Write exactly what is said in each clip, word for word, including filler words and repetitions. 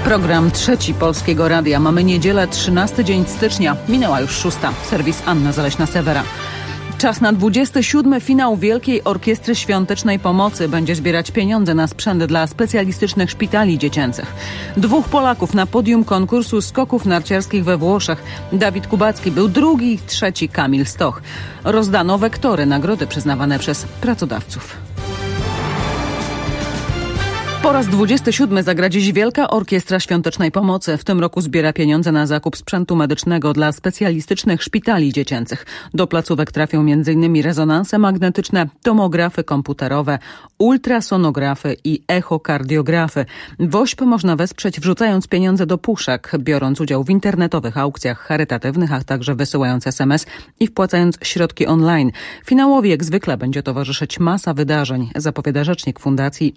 Program Trzeci Polskiego Radia. Mamy niedzielę, trzynasty dzień stycznia. Minęła już szósta. Serwis Anna Zaleśna-Sewera. Czas na dwudziesty siódmy finał Wielkiej Orkiestry Świątecznej Pomocy. Będzie zbierać pieniądze na sprzęt dla specjalistycznych szpitali dziecięcych. Dwóch Polaków na podium konkursu skoków narciarskich we Włoszech. Dawid Kubacki był drugi, trzeci Kamil Stoch. Rozdano wektory, nagrody przyznawane przez pracodawców. Po raz dwudziesty siódmy zagra dziś Wielka Orkiestra Świątecznej Pomocy. W tym roku zbiera pieniądze na zakup sprzętu medycznego dla specjalistycznych szpitali dziecięcych. Do placówek trafią między innymi rezonanse magnetyczne, tomografy komputerowe, ultrasonografy i echokardiografy. WOŚP można wesprzeć wrzucając pieniądze do puszek, biorąc udział w internetowych aukcjach charytatywnych, a także wysyłając es em es i wpłacając środki online. Finałowi jak zwykle będzie towarzyszyć masa wydarzeń, zapowiada rzecznik fundacji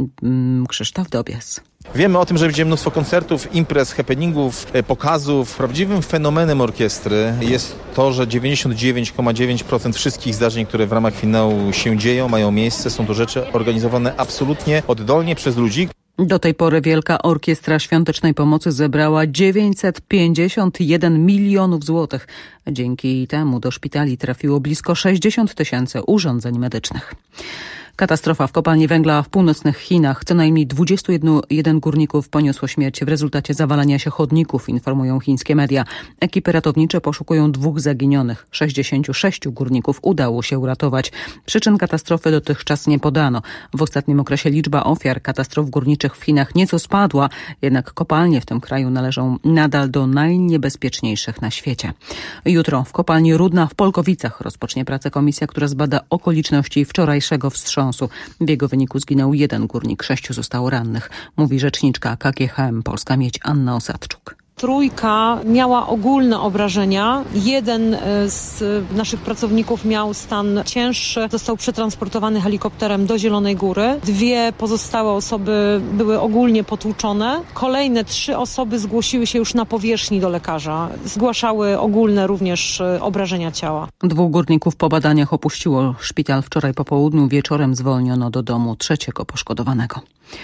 mm, Krzysztof Dobies. Wiemy o tym, że będzie mnóstwo koncertów, imprez, happeningów, pokazów. Prawdziwym fenomenem orkiestry jest to, że dziewięćdziesiąt dziewięć przecinek dziewięć procent wszystkich zdarzeń, które w ramach finału się dzieją, mają miejsce. Są to rzeczy organizowane absolutnie oddolnie przez ludzi. Do tej pory Wielka Orkiestra Świątecznej Pomocy zebrała dziewięćset pięćdziesiąt jeden milionów złotych. Dzięki temu do szpitali trafiło blisko sześćdziesiąt tysięcy urządzeń medycznych. Katastrofa w kopalni węgla w północnych Chinach. Co najmniej dwudziestu jeden górników poniosło śmierć w rezultacie zawalania się chodników, informują chińskie media. Ekipy ratownicze poszukują dwóch zaginionych. sześćdziesięciu sześciu górników udało się uratować. Przyczyn katastrofy dotychczas nie podano. W ostatnim okresie liczba ofiar katastrof górniczych w Chinach nieco spadła, jednak kopalnie w tym kraju należą nadal do najniebezpieczniejszych na świecie. Jutro w kopalni Rudna w Polkowicach rozpocznie pracę komisja, która zbada okoliczności wczorajszego wstrząsu. W jego wyniku zginął jeden górnik, sześciu zostało rannych, mówi rzeczniczka K G H M Polska Miedź Anna Osadczuk. Trójka miała ogólne obrażenia. Jeden z naszych pracowników miał stan cięższy. Został przetransportowany helikopterem do Zielonej Góry. Dwie pozostałe osoby były ogólnie potłuczone. Kolejne trzy osoby zgłosiły się już na powierzchni do lekarza. Zgłaszały ogólne również obrażenia ciała. Dwóch górników po badaniach opuściło szpital wczoraj po południu. Wieczorem zwolniono do domu trzeciego poszkodowanego.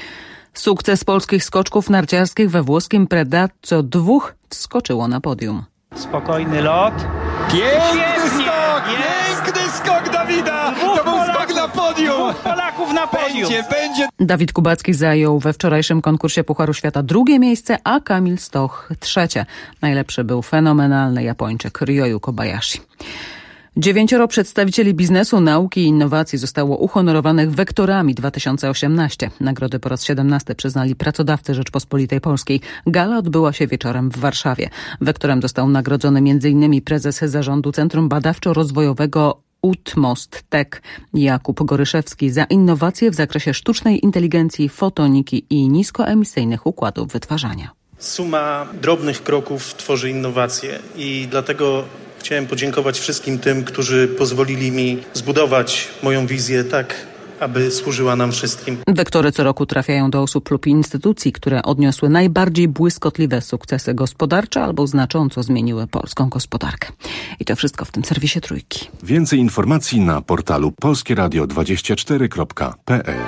Sukces polskich skoczków narciarskich we włoskim Predazzo. Dwóch wskoczyło na podium. Spokojny lot. Piękny skok! Piękny skok Dawida! Dwóch to był Polaków, skok na podium! Dwóch Polaków na podium! Będzie, będzie! Dawid Kubacki zajął we wczorajszym konkursie Pucharu Świata drugie miejsce, a Kamil Stoch trzecie. Najlepszy był fenomenalny Japończyk Ryoyu Kobayashi. Dziewięcioro przedstawicieli biznesu, nauki i innowacji zostało uhonorowanych wektorami dwa tysiące osiemnaście. Nagrody po raz siedemnasty przyznali pracodawcy Rzeczpospolitej Polskiej. Gala odbyła się wieczorem w Warszawie. Wektorem został nagrodzony między innymi prezes zarządu Centrum Badawczo-Rozwojowego Utmost Tech Jakub Goryszewski za innowacje w zakresie sztucznej inteligencji, fotoniki i niskoemisyjnych układów wytwarzania. Suma drobnych kroków tworzy innowacje i dlatego chciałem podziękować wszystkim tym, którzy pozwolili mi zbudować moją wizję tak, aby służyła nam wszystkim. Wektory co roku trafiają do osób lub instytucji, które odniosły najbardziej błyskotliwe sukcesy gospodarcze albo znacząco zmieniły polską gospodarkę. I to wszystko w tym serwisie Trójki. Więcej informacji na portalu polskie radio dwadzieścia cztery kropka p l.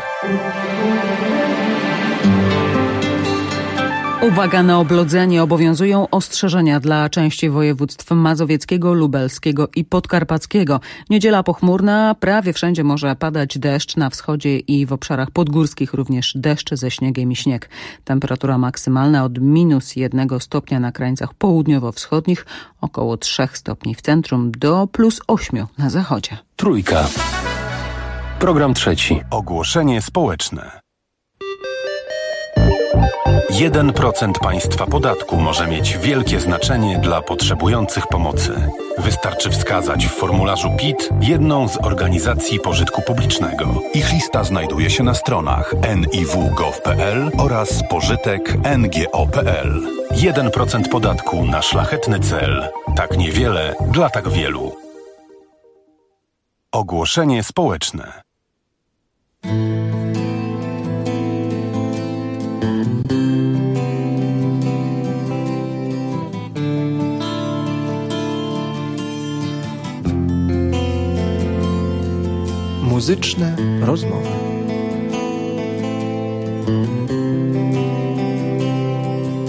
Uwaga na oblodzenie. Obowiązują ostrzeżenia dla części województw mazowieckiego, lubelskiego i podkarpackiego. Niedziela pochmurna, prawie wszędzie może padać deszcz, na wschodzie i w obszarach podgórskich również deszcz ze śniegiem i śnieg. Temperatura maksymalna od minus jednego stopnia na krańcach południowo-wschodnich, około trzech stopni w centrum do plus ośmiu na zachodzie. Trójka. Program trzeci. Ogłoszenie społeczne. jeden procent państwa podatku może mieć wielkie znaczenie dla potrzebujących pomocy. Wystarczy wskazać w formularzu P I T jedną z organizacji pożytku publicznego. Ich lista znajduje się na stronach en i w kropka gov kropka p l oraz pożytek kropka n g o kropka p l. jeden procent podatku na szlachetny cel. Tak niewiele dla tak wielu. Ogłoszenie społeczne. Muzyczne rozmowy.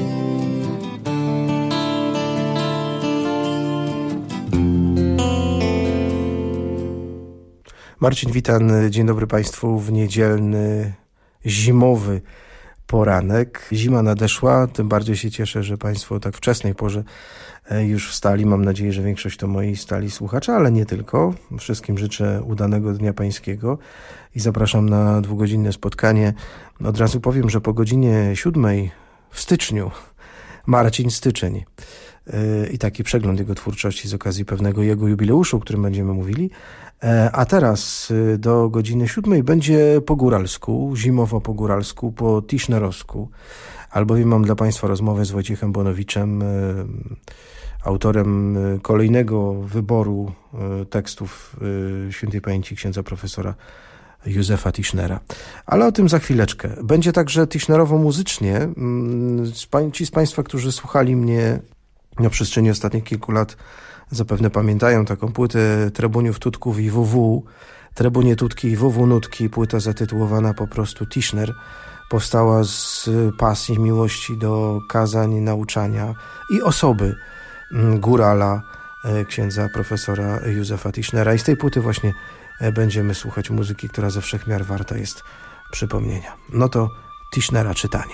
Marcin Witan, dzień dobry Państwu w niedzielny, zimowy poranek. Zima nadeszła, tym bardziej się cieszę, że Państwo o tak wczesnej porze już wstali. Mam nadzieję, że większość to moi stali słuchacze, ale nie tylko. Wszystkim życzę udanego Dnia Pańskiego i zapraszam na dwugodzinne spotkanie. Od razu powiem, że po godzinie siódmej w styczniu Marcin Styczeń i taki przegląd jego twórczości z okazji pewnego jego jubileuszu, o którym będziemy mówili. A teraz do godziny siódmej będzie po góralsku, zimowo po góralsku, po tischnerowsku, albowiem mam dla Państwa rozmowę z Wojciechem Bonowiczem, autorem kolejnego wyboru tekstów świętej pamięci księdza profesora Józefa Tischnera. Ale o tym za chwileczkę. Będzie także tischnerowo-muzycznie. Ci z Państwa, którzy słuchali mnie na przestrzeni ostatnich kilku lat, zapewne pamiętają taką płytę Trebuniów, Tutków i W W. Trebunie, Tutki i W W Nutki, płyta zatytułowana po prostu Tischner, powstała z pasji, miłości do kazań, nauczania i osoby górala, księdza profesora Józefa Tischnera. I z tej płyty właśnie będziemy słuchać muzyki, która ze wszech miar warta jest przypomnienia. No to Tischnera czytanie.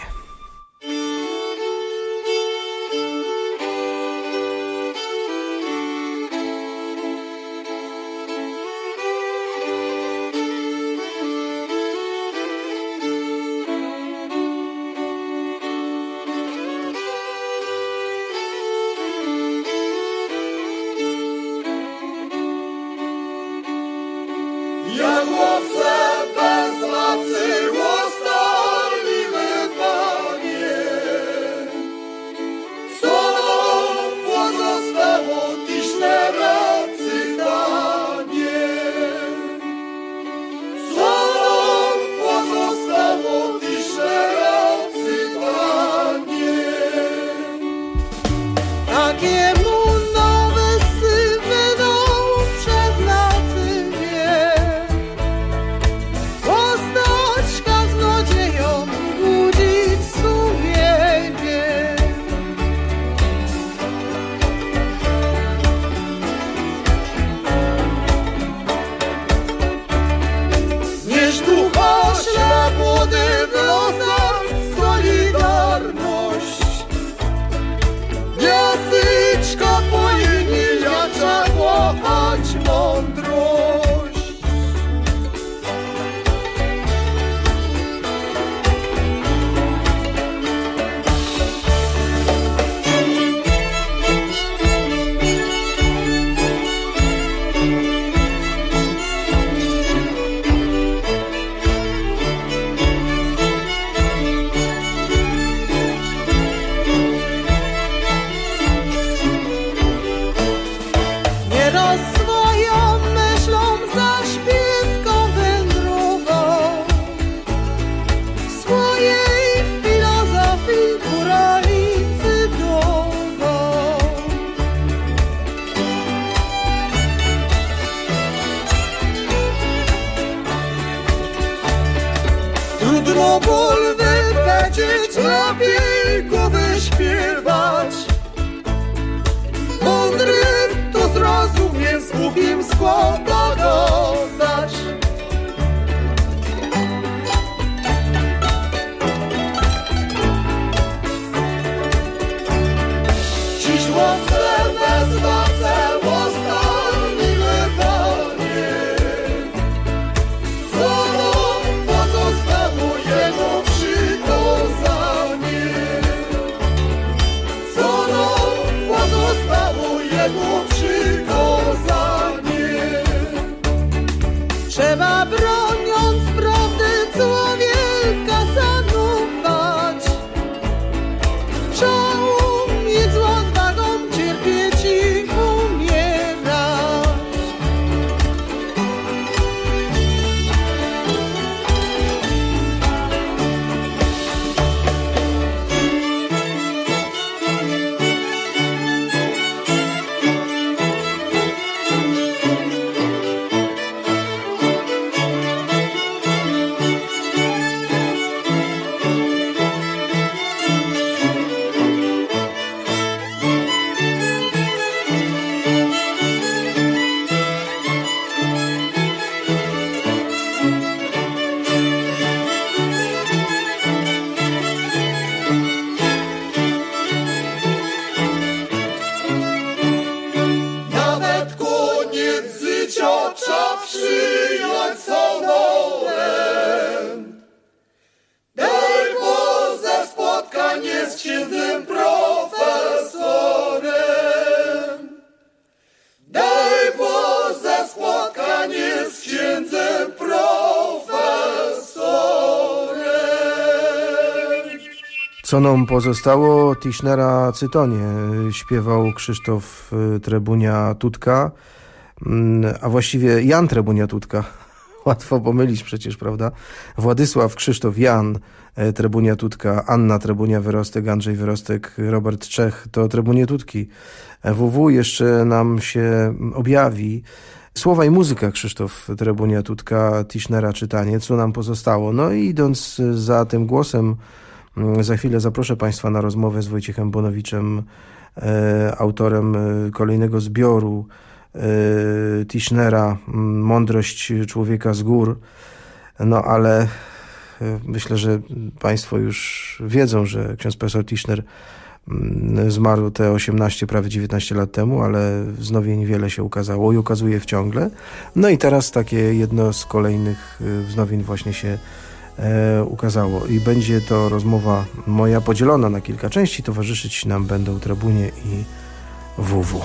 Co nam pozostało? Tischnera Cytonie śpiewał Krzysztof Trebunia-Tutka, a właściwie Jan Trebunia-Tutka. Łatwo pomylić przecież, prawda? Władysław Krzysztof Jan Trebunia-Tutka, Anna Trebunia-Wyrostek, Andrzej Wyrostek, Robert Czech to Trebunie-Tutki. W W jeszcze nam się objawi. Słowa i muzyka Krzysztof Trebunia-Tutka, Tischnera czytanie, co nam pozostało. No i idąc za tym głosem, za chwilę zaproszę Państwa na rozmowę z Wojciechem Bonowiczem, e, autorem kolejnego zbioru e, Tischnera, Mądrość człowieka z gór. No ale myślę, że Państwo już wiedzą, że ksiądz profesor Tischner zmarł te osiemnaście, prawie dziewiętnaście lat temu, ale wznowień wiele się ukazało i ukazuje wciągle. No i teraz takie jedno z kolejnych wznowień właśnie się e, ukazało. I będzie to rozmowa moja podzielona na kilka części. Towarzyszyć nam będą Trebunie i W W.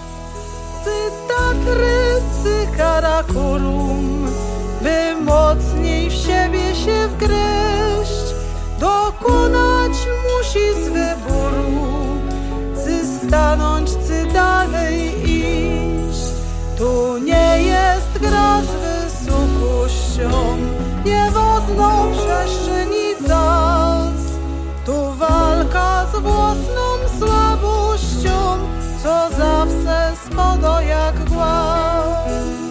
Cytatrycy karakorum, by mocniej w siebie się wgryźć, dokonać musi z wyboru, czy stanąć, czy dalej iść. Tu nie jest gra z wysokością, niewozną przestrzeni czas. Tu walka z własną słabością, co zawsze spada jak głaz.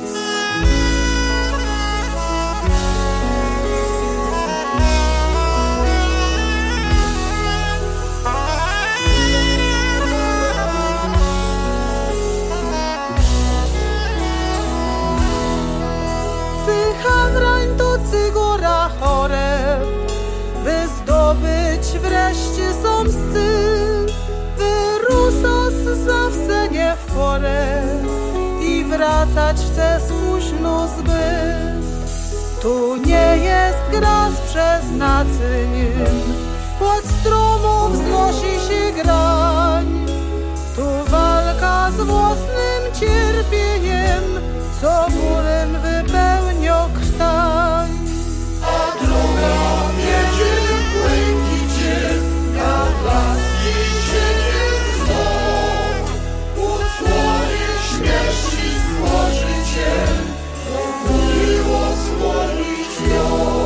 Hamrań to cygora chore, by zdobyć wreszcie są psy. Wyrusas zawsze nie w porę i wracać chce spóźno zbyt. Tu nie jest gra z przeznaczeniem, pod stromą wznosi się grań. Tu walka z własnym cierpieniem, co bólem wypełnia krtań. A droga wiedzie w błękicie, na laski cieniem wzrok. Usłonie śmierci Stworzyciel, miło słonić ją.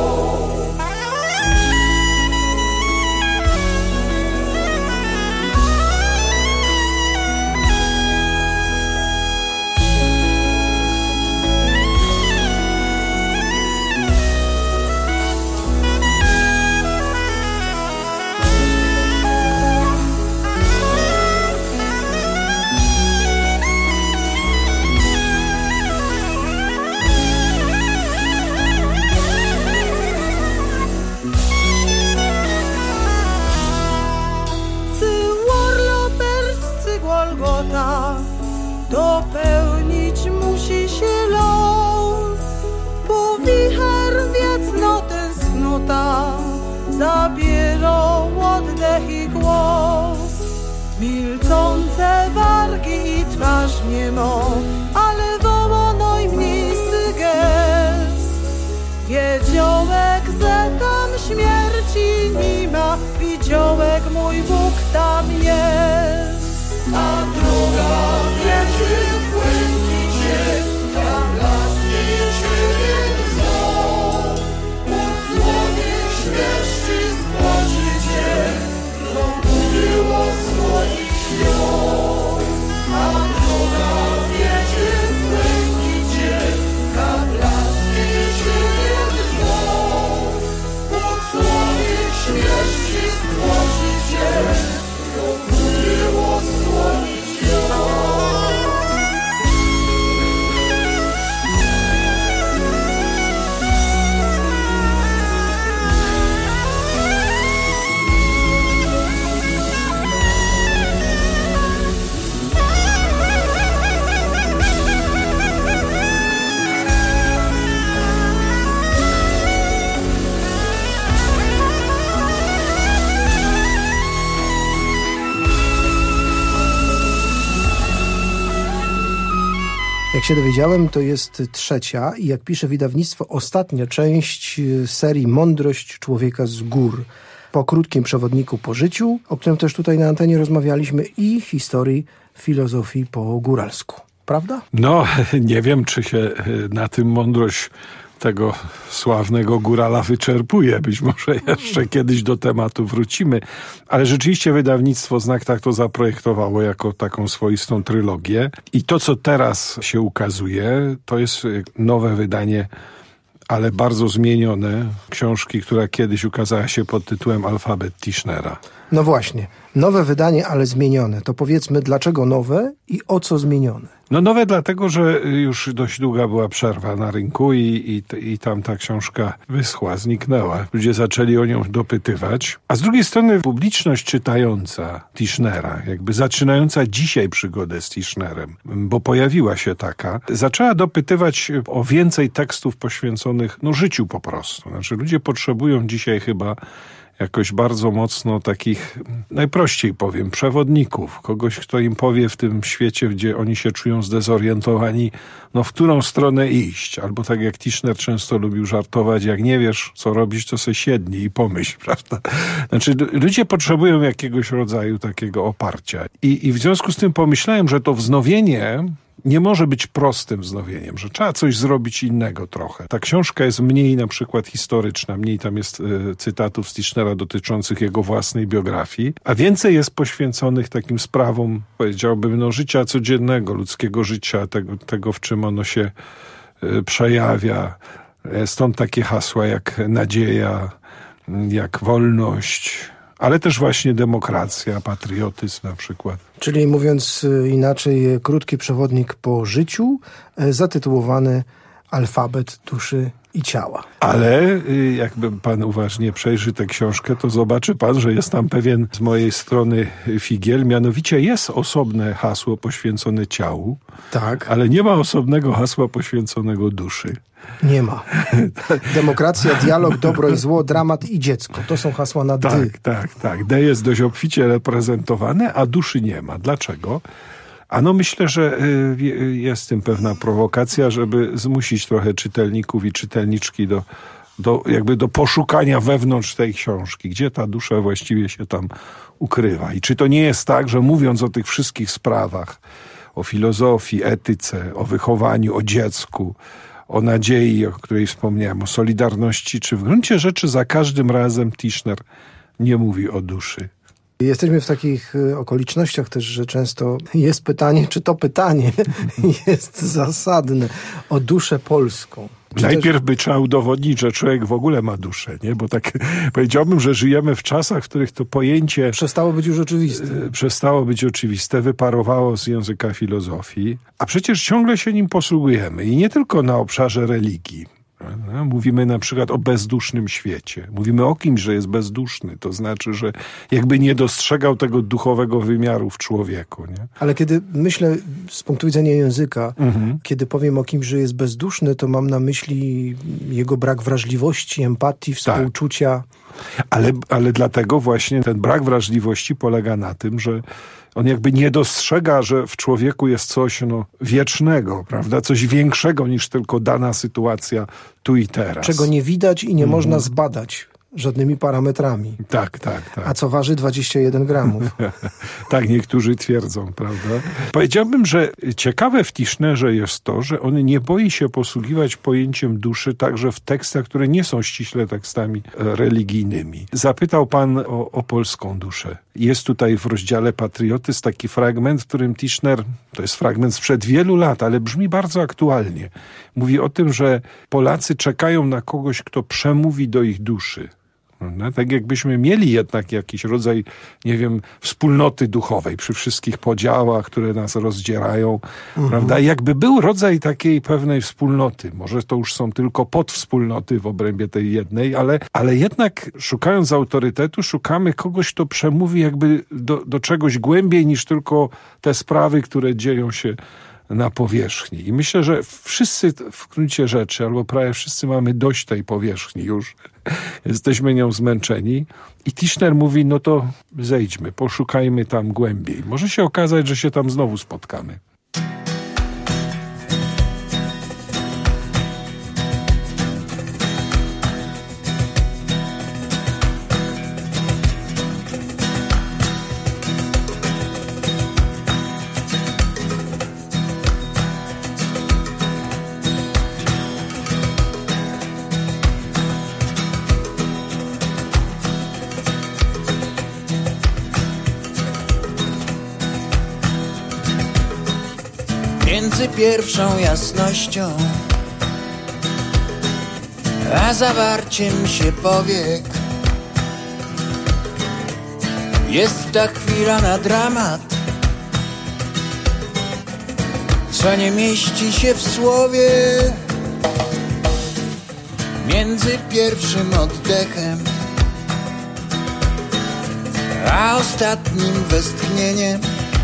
Dopełnić musi się los, bo wicher wiecno tęsknota zabiera oddech i głos. Milczące wargi i twarz niemo, ale woło najmniejszy gest. Wiedziołek, że tam śmierci nie ma, widziałek mój Bóg tam jest. A druga wiedzie w błękicie, tam laski cieniem wzrok. Odsłonie śmierci Stworzyciel, no miło słonić ją. A druga wiedzie w błękicie, tam laski cieniem wzrok. Odsłonie śmierci Stworzyciel, no miło słonić ją. Jak się dowiedziałem, to jest trzecia i jak pisze wydawnictwo, ostatnia część serii Mądrość człowieka z gór. po krótkim przewodniku po życiu, o którym też tutaj na antenie rozmawialiśmy, i historii filozofii po góralsku. Prawda? No, nie wiem, czy się na tym mądrość tego sławnego górala wyczerpuje. Być może jeszcze kiedyś do tematu wrócimy. Ale rzeczywiście wydawnictwo Znak tak to zaprojektowało jako taką swoistą trylogię. I to, co teraz się ukazuje, to jest nowe wydanie, ale bardzo zmienione, książki, która kiedyś ukazała się pod tytułem Alfabet Tischnera. No właśnie. Nowe wydanie, ale zmienione. To powiedzmy, dlaczego nowe i o co zmienione? No nowe dlatego, że już dość długa była przerwa na rynku i, i, i tam ta książka wyschła, zniknęła. Ludzie zaczęli o nią dopytywać. A z drugiej strony publiczność czytająca Tischnera, jakby zaczynająca dzisiaj przygodę z Tischnerem, bo pojawiła się taka, zaczęła dopytywać o więcej tekstów poświęconych no, życiu po prostu. Znaczy ludzie potrzebują dzisiaj chyba jakoś bardzo mocno takich, najprościej powiem, przewodników. Kogoś, kto im powie w tym świecie, gdzie oni się czują zdezorientowani, no w którą stronę iść. Albo tak jak Tischner często lubił żartować, jak nie wiesz, co robić, to se siednij i pomyśl, prawda? Znaczy, ludzie potrzebują jakiegoś rodzaju takiego oparcia. I, i w związku z tym pomyślałem, że to wznowienie nie może być prostym wznowieniem, że trzeba coś zrobić innego trochę. Ta książka jest mniej na przykład historyczna, mniej tam jest y, cytatów z Tischnera dotyczących jego własnej biografii, a więcej jest poświęconych takim sprawom, powiedziałbym, no, życia codziennego, ludzkiego życia, tego, tego w czym ono się y, przejawia. Stąd takie hasła jak nadzieja, jak wolność, ale też właśnie demokracja, patriotyzm na przykład. Czyli mówiąc inaczej, krótki przewodnik po życiu, zatytułowany Alfabet duszy i ciała. Ale jakby pan uważnie przejrzy tę książkę, to zobaczy pan, że jest tam pewien z mojej strony figiel, mianowicie jest osobne hasło poświęcone ciału, tak, ale nie ma osobnego hasła poświęconego duszy. Nie ma. Demokracja, dialog, dobro i zło, dramat i dziecko. To są hasła na D. Tak, tak, tak. D jest dość obficie reprezentowane, a duszy nie ma. Dlaczego? A no myślę, że jest w tym pewna prowokacja, żeby zmusić trochę czytelników i czytelniczki do, do, jakby do poszukania wewnątrz tej książki, gdzie ta dusza właściwie się tam ukrywa. I czy to nie jest tak, że mówiąc o tych wszystkich sprawach, o filozofii, etyce, o wychowaniu, o dziecku, o nadziei, o której wspomniałem, o solidarności, czy w gruncie rzeczy za każdym razem Tischner nie mówi o duszy. Jesteśmy w takich okolicznościach też, że często jest pytanie, czy to pytanie jest zasadne, o duszę polską. Czy Najpierw też... by trzeba udowodnić, że człowiek w ogóle ma duszę, nie? Bo tak powiedziałbym, że żyjemy w czasach, w których to pojęcie przestało być już oczywiste. Przestało być oczywiste, wyparowało z języka filozofii, a przecież ciągle się nim posługujemy i nie tylko na obszarze religii. Mówimy na przykład o bezdusznym świecie. Mówimy o kimś, że jest bezduszny. To znaczy, że jakby nie dostrzegał tego duchowego wymiaru w człowieku. Nie? Ale kiedy myślę z punktu widzenia języka, mhm. kiedy powiem o kimś, że jest bezduszny, to mam na myśli jego brak wrażliwości, empatii, współczucia. Tak. Ale, ale dlatego właśnie ten brak wrażliwości polega na tym, że on jakby nie dostrzega, że w człowieku jest coś no, wiecznego, prawda? Coś większego niż tylko dana sytuacja tu i teraz. Czego nie widać i nie mm. można zbadać żadnymi parametrami. Tak, tak, tak. A co waży dwadzieścia jeden gramów. Tak niektórzy twierdzą, prawda? Powiedziałbym, że ciekawe w Tischnerze jest to, że on nie boi się posługiwać pojęciem duszy także w tekstach, które nie są ściśle tekstami religijnymi. Zapytał pan o, o polską duszę. Jest tutaj w rozdziale Patriotyzm taki fragment, w którym Tischner, to jest fragment sprzed wielu lat, ale brzmi bardzo aktualnie. Mówi o tym, że Polacy czekają na kogoś, kto przemówi do ich duszy. No, tak jakbyśmy mieli jednak jakiś rodzaj, nie wiem, wspólnoty duchowej przy wszystkich podziałach, które nas rozdzierają, mhm. prawda? Jakby był rodzaj takiej pewnej wspólnoty. Może to już są tylko podwspólnoty w obrębie tej jednej, ale, ale jednak szukając autorytetu, szukamy kogoś, kto przemówi jakby do, do czegoś głębiej niż tylko te sprawy, które dzieją się na powierzchni. I myślę, że wszyscy w gruncie rzeczy, albo prawie wszyscy mamy dość tej powierzchni już. Jesteśmy nią zmęczeni. I Tischner mówi, no to zejdźmy, poszukajmy tam głębiej. Może się okazać, że się tam znowu spotkamy. między pierwszą jasnością a zawarciem się powiek. Jest ta chwila na dramat, co nie mieści się w słowie. Między pierwszym oddechem a ostatnim westchnieniem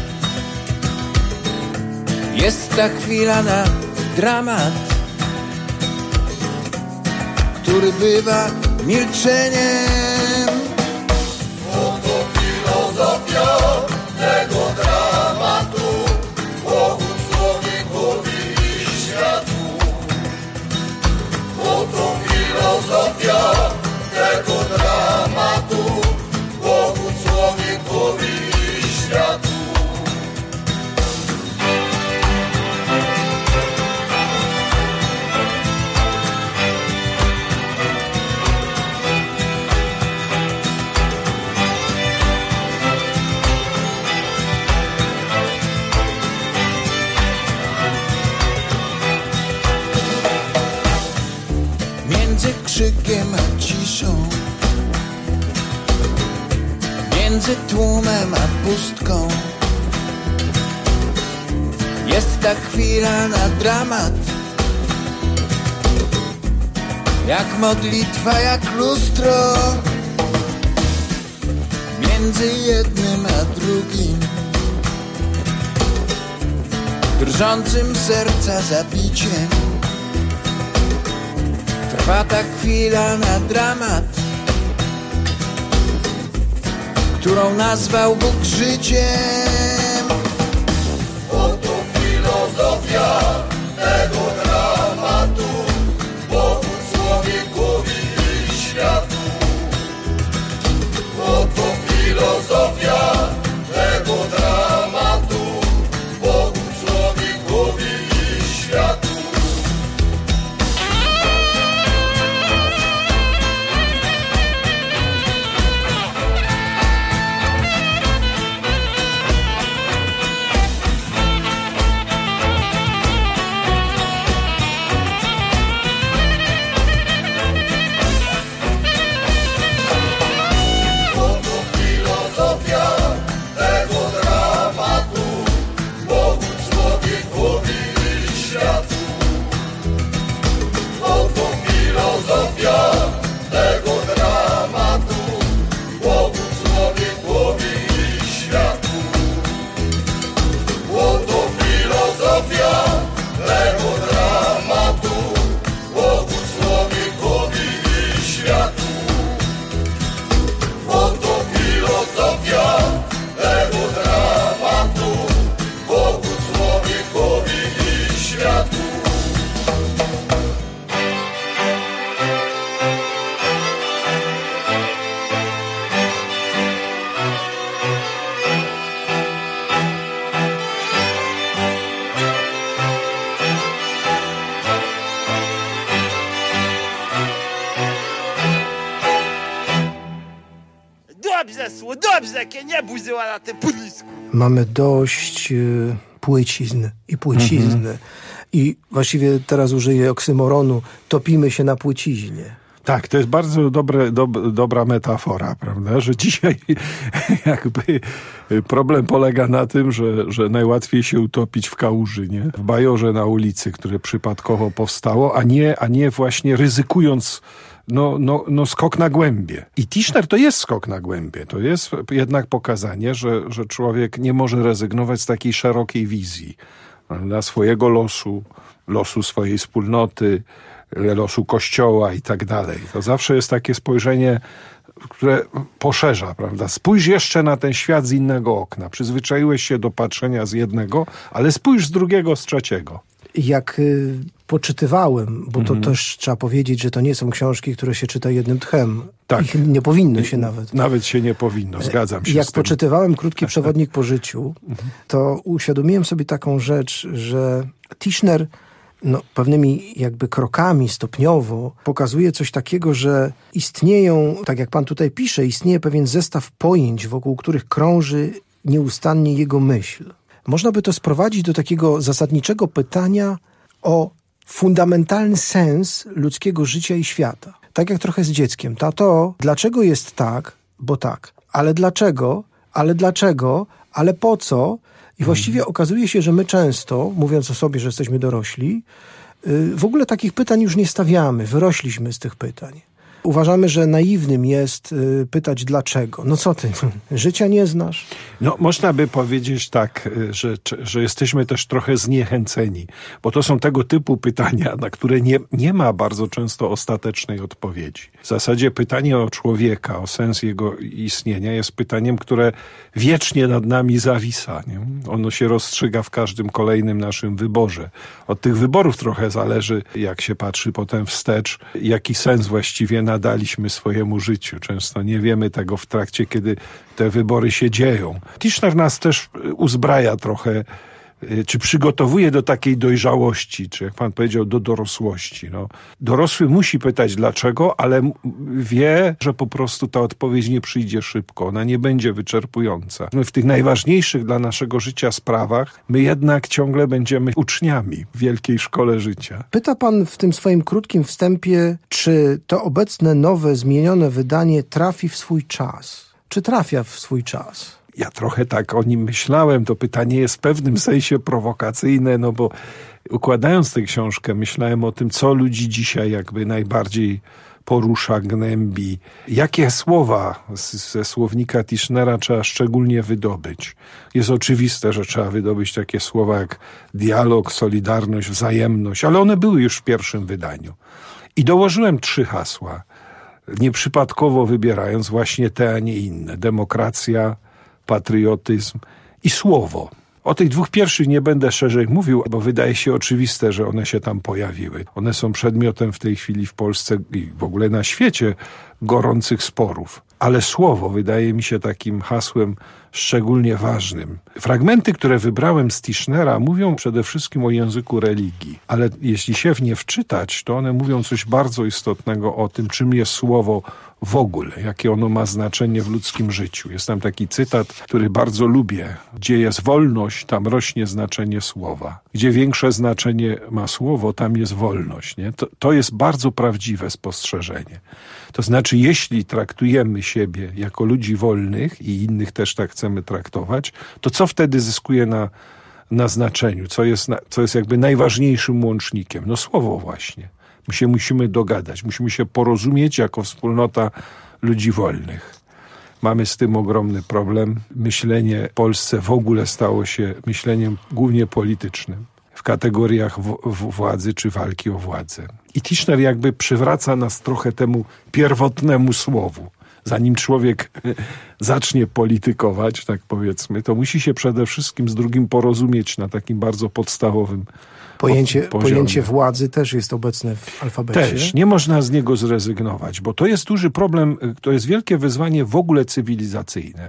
jest ta chwila na dramat, który bywa milczeniem. Oto filozofia tego dramatu, powód człowiekowi i światu. Oto filozofia tego dramatu, powód człowiekowi i światu. Między krzykiem a ciszą, między tłumem a pustką jest ta chwila na dramat, jak modlitwa, jak lustro. Między jednym a drugim, drżącym serca zabiciem, trwa ta chwila na dramat, którą nazwał Bóg życiem. Oto filozofia tego dramatu, powód człowiekowi i światu. Oto filozofia tego dramatu, powód człowiekowi i światu. Nie buzyła na tym pudlisku. Mamy dość y, płycizn i płycizny. Mhm. I właściwie teraz użyję oksymoronu. Topimy się na płyciźnie. Tak, to jest bardzo dobre, do, dobra metafora, prawda, że dzisiaj jakby problem polega na tym, że, że najłatwiej się utopić w kałuży, nie? W bajorze na ulicy, które przypadkowo powstało, a nie, a nie właśnie ryzykując No, no, no skok na głębie. I Tischner to jest skok na głębie. To jest jednak pokazanie, że, że człowiek nie może rezygnować z takiej szerokiej wizji na swojego losu, losu swojej wspólnoty, losu kościoła i tak dalej. To zawsze jest takie spojrzenie, które poszerza, prawda? Spójrz jeszcze na ten świat z innego okna. Przyzwyczaiłeś się do patrzenia z jednego, ale spójrz z drugiego, z trzeciego. Jak y, poczytywałem, bo to mm. też trzeba powiedzieć, że to nie są książki, które się czyta jednym tchem. Tak. Ich nie powinno się nawet. Nawet się nie powinno, zgadzam się Jak z tym. poczytywałem Krótki przewodnik po życiu, to uświadomiłem sobie taką rzecz, że Tischner no, pewnymi jakby krokami stopniowo pokazuje coś takiego, że istnieją, tak jak pan tutaj pisze, istnieje pewien zestaw pojęć, wokół których krąży nieustannie jego myśl. można by to sprowadzić do takiego zasadniczego pytania o fundamentalny sens ludzkiego życia i świata. Tak jak trochę z dzieckiem. Tato, dlaczego jest tak? Bo tak. Ale dlaczego? Ale dlaczego? Ale po co? I właściwie hmm. okazuje się, że my często, mówiąc o sobie, że jesteśmy dorośli, w ogóle takich pytań już nie stawiamy. Wyrośliśmy z tych pytań. Uważamy, że naiwnym jest y, pytać dlaczego. No co ty, życia nie znasz? No można by powiedzieć tak, że, że jesteśmy też trochę zniechęceni, bo to są tego typu pytania, na które nie, nie ma bardzo często ostatecznej odpowiedzi. W zasadzie pytanie o człowieka, o sens jego istnienia jest pytaniem, które wiecznie nad nami zawisa. Nie? Ono się rozstrzyga w każdym kolejnym naszym wyborze. Od tych wyborów trochę zależy, jak się patrzy potem wstecz, jaki sens właściwie nadaliśmy swojemu życiu. Często nie wiemy tego w trakcie, kiedy te wybory się dzieją. Tischner nas też uzbraja trochę, czy przygotowuje do takiej dojrzałości, czy jak pan powiedział, do dorosłości. No, dorosły musi pytać dlaczego, ale wie, że po prostu ta odpowiedź nie przyjdzie szybko, ona nie będzie wyczerpująca. No, w tych najważniejszych dla naszego życia sprawach my jednak ciągle będziemy uczniami w wielkiej szkole życia. Pyta pan w tym swoim krótkim wstępie, czy to obecne, nowe, zmienione wydanie trafi w swój czas? Czy trafia w swój czas? Ja trochę tak o nim myślałem. To pytanie jest w pewnym sensie prowokacyjne, no bo układając tę książkę myślałem o tym, co ludzi dzisiaj jakby najbardziej porusza, gnębi. Jakie słowa ze słownika Tischnera trzeba szczególnie wydobyć? Jest oczywiste, że trzeba wydobyć takie słowa jak dialog, solidarność, wzajemność, ale one były już w pierwszym wydaniu. I dołożyłem trzy hasła, nieprzypadkowo wybierając właśnie te, a nie inne. Demokracja, patriotyzm i słowo. O tych dwóch pierwszych nie będę szerzej mówił, bo wydaje się oczywiste, że one się tam pojawiły. One są przedmiotem w tej chwili w Polsce i w ogóle na świecie gorących sporów. Ale słowo wydaje mi się takim hasłem szczególnie ważnym. Fragmenty, które wybrałem z Tischnera, mówią przede wszystkim o języku religii. Ale jeśli się w nie wczytać, to one mówią coś bardzo istotnego o tym, czym jest słowo w ogóle, jakie ono ma znaczenie w ludzkim życiu. Jest tam taki cytat, który bardzo lubię. Gdzie jest wolność, tam rośnie znaczenie słowa. Gdzie większe znaczenie ma słowo, tam jest wolność. Nie? To, to jest bardzo prawdziwe spostrzeżenie. To znaczy, jeśli traktujemy siebie jako ludzi wolnych i innych też tak chcemy traktować, to co wtedy zyskuje na, na znaczeniu? Co jest, na, co jest jakby najważniejszym łącznikiem? No słowo właśnie. My się musimy dogadać, musimy się porozumieć jako wspólnota ludzi wolnych. Mamy z tym ogromny problem. Myślenie w Polsce w ogóle stało się myśleniem głównie politycznym, w kategoriach w- w- władzy czy walki o władzę. I Tischner jakby przywraca nas trochę temu pierwotnemu słowu. Zanim człowiek zacznie politykować, tak powiedzmy, to musi się przede wszystkim z drugim porozumieć na takim bardzo podstawowym Pojęcie, poziomie. pojęcie władzy też jest obecne w alfabecie. Też. Nie można z niego zrezygnować, bo to jest duży problem, to jest wielkie wyzwanie w ogóle cywilizacyjne.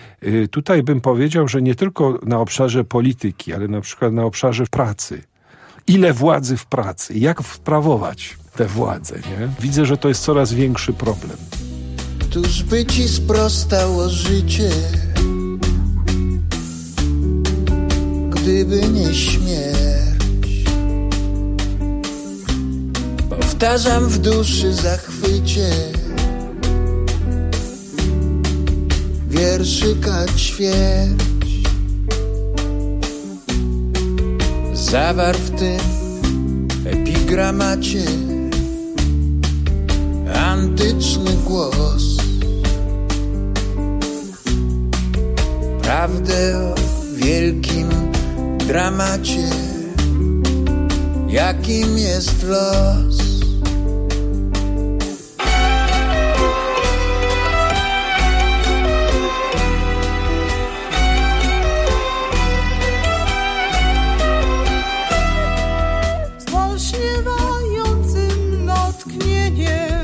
Tutaj bym powiedział, że nie tylko na obszarze polityki, ale na przykład na obszarze pracy. Ile władzy w pracy? Jak sprawować tę władzę? Nie? Widzę, że to jest coraz większy problem. Któż by ci sprostało życie, gdyby nie śmierć? Powtarzam w duszy zachwycie wierszyka ćwierć. Zawarł w tym epigramacie antyczny głos, prawdę o wielkim dramacie, jakim jest los. Z olśniewającym natchnieniem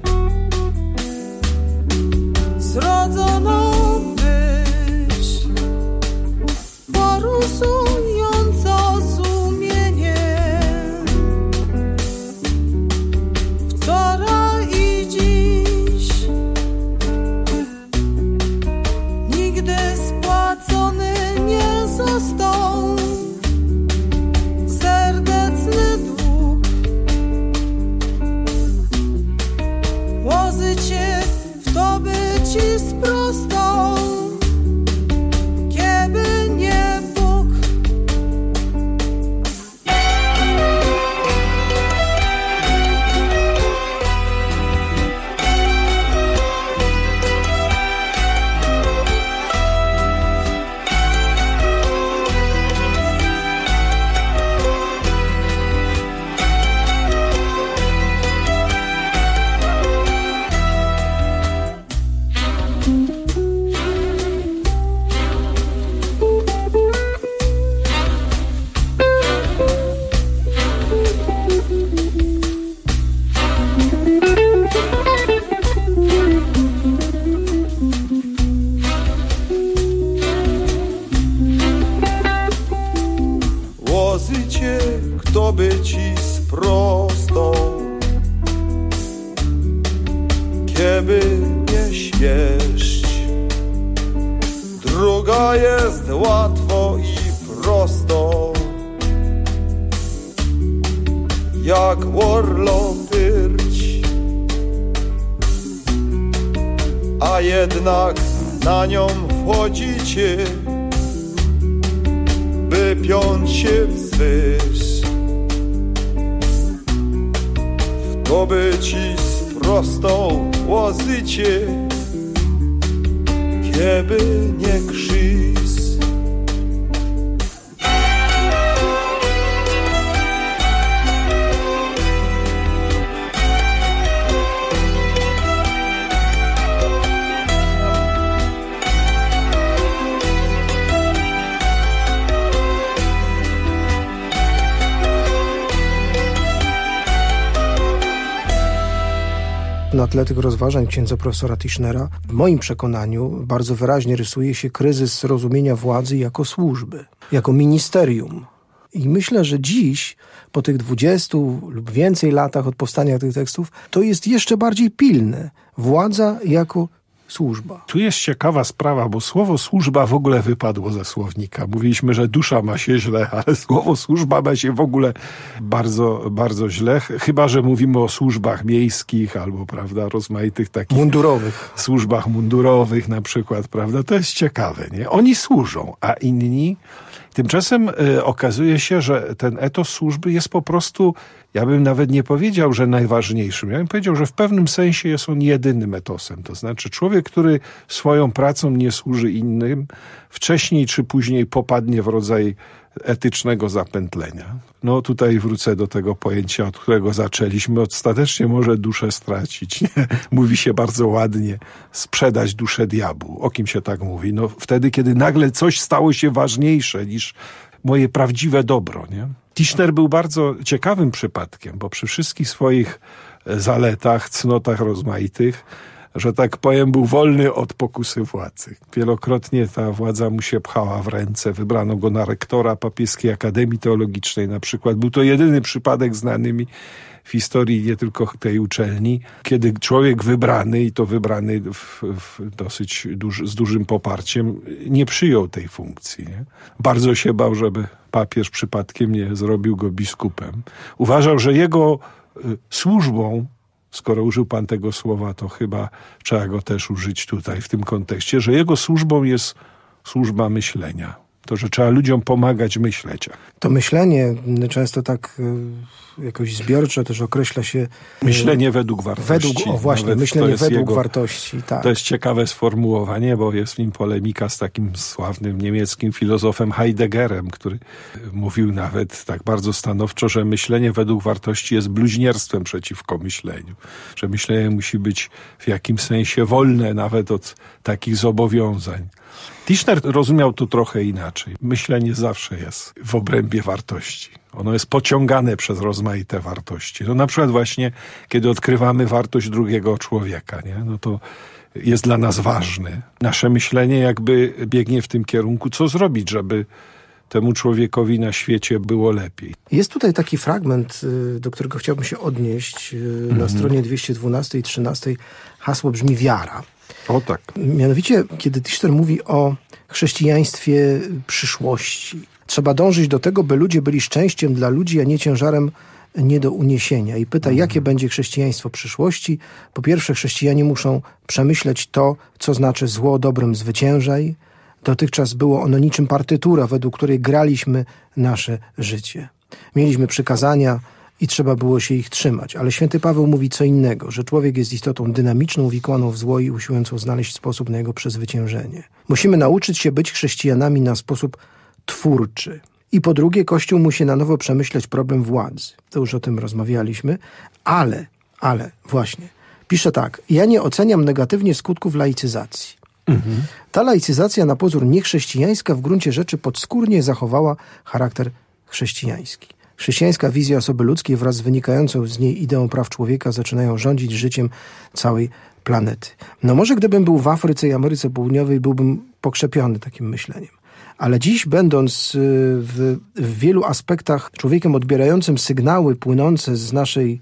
zrodzoną myśl, porusująco sumieniem orlą być, a jednak na nią wchodzicie, by piąć się wzwyż. W to by ci z prostą łozycie, kieby nie krzyż. Na tle tych rozważań księdza profesora Tischnera w moim przekonaniu bardzo wyraźnie rysuje się kryzys rozumienia władzy jako służby, jako ministerium. I myślę, że dziś, po tych dwudziestu lub więcej latach od powstania tych tekstów, to jest jeszcze bardziej pilne. Władza jako służba. Tu jest ciekawa sprawa, bo słowo służba w ogóle wypadło ze słownika. Mówiliśmy, że dusza ma się źle, ale słowo służba ma się w ogóle bardzo, bardzo źle. Chyba że mówimy o służbach miejskich albo, prawda, rozmaitych takich... mundurowych. Służbach mundurowych na przykład, prawda? To jest ciekawe, nie? Oni służą, a inni... Tymczasem y, okazuje się, że ten etos służby jest po prostu, ja bym nawet nie powiedział, że najważniejszym. Ja bym powiedział, że w pewnym sensie jest on jedynym etosem. To znaczy człowiek, który swoją pracą nie służy innym, wcześniej czy później popadnie w rodzaj etycznego zapętlenia. No tutaj wrócę do tego pojęcia, od którego zaczęliśmy. Ostatecznie może duszę stracić. Nie? Mówi się bardzo ładnie, sprzedać duszę diabłu. O kim się tak mówi? No wtedy, kiedy nagle coś stało się ważniejsze niż moje prawdziwe dobro. Nie? Tischner był bardzo ciekawym przypadkiem, bo przy wszystkich swoich zaletach, cnotach rozmaitych, że tak powiem, był wolny od pokusy władzy. Wielokrotnie ta władza mu się pchała w ręce. Wybrano go na rektora Papieskiej Akademii Teologicznej na przykład. Był to jedyny przypadek znany mi w historii nie tylko tej uczelni, kiedy człowiek wybrany, i to wybrany w, w dosyć duży, z dużym poparciem, nie przyjął tej funkcji. Nie? Bardzo się bał, żeby papież przypadkiem nie zrobił go biskupem. Uważał, że jego y, służbą, skoro użył pan tego słowa, to chyba trzeba go też użyć tutaj w tym kontekście, że jego służbą jest służba myślenia. To, że trzeba ludziom pomagać myśleć. To myślenie często tak y, jakoś zbiorczo też określa się... Y, myślenie według wartości. Według, o właśnie, Nawet myślenie według jego, wartości. Tak. To jest ciekawe sformułowanie, bo jest w nim polemika z takim sławnym niemieckim filozofem Heideggerem, który mówił nawet tak bardzo stanowczo, że myślenie według wartości jest bluźnierstwem przeciwko myśleniu. Że myślenie musi być w jakimś sensie wolne nawet od takich zobowiązań. Tischner rozumiał to trochę inaczej. Myślenie zawsze jest w obrębie wartości. Ono jest pociągane przez rozmaite wartości. No na przykład właśnie, kiedy odkrywamy wartość drugiego człowieka, nie? No to jest dla nas ważne. Nasze myślenie jakby biegnie w tym kierunku, co zrobić, żeby temu człowiekowi na świecie było lepiej. Jest tutaj taki fragment, do którego chciałbym się odnieść. Na mm-hmm. stronie dwieście dwanaście i trzynaście hasło brzmi wiara. O tak. Mianowicie, kiedy Tischner mówi o chrześcijaństwie przyszłości, trzeba dążyć do tego, by ludzie byli szczęściem dla ludzi, a nie ciężarem nie do uniesienia. I pyta, mhm. jakie będzie chrześcijaństwo przyszłości. Po pierwsze, chrześcijanie muszą przemyśleć to, co znaczy zło dobrem zwyciężaj. Dotychczas było ono niczym partytura, według której graliśmy nasze życie. Mieliśmy przykazania i trzeba było się ich trzymać. Ale święty Paweł mówi co innego, że człowiek jest istotą dynamiczną, uwikłaną w zło i usiłującą znaleźć sposób na jego przezwyciężenie. Musimy nauczyć się być chrześcijanami na sposób twórczy. I po drugie, Kościół musi na nowo przemyśleć problem władzy. To już o tym rozmawialiśmy. Ale, ale, właśnie, pisze tak. Ja nie oceniam negatywnie skutków laicyzacji. Mhm. Ta laicyzacja na pozór niechrześcijańska w gruncie rzeczy podskórnie zachowała charakter chrześcijański. Chrześcijańska wizja osoby ludzkiej wraz z wynikającą z niej ideą praw człowieka zaczynają rządzić życiem całej planety. No może gdybym był w Afryce i Ameryce Południowej, byłbym pokrzepiony takim myśleniem. Ale dziś, będąc w, w wielu aspektach człowiekiem odbierającym sygnały płynące z naszej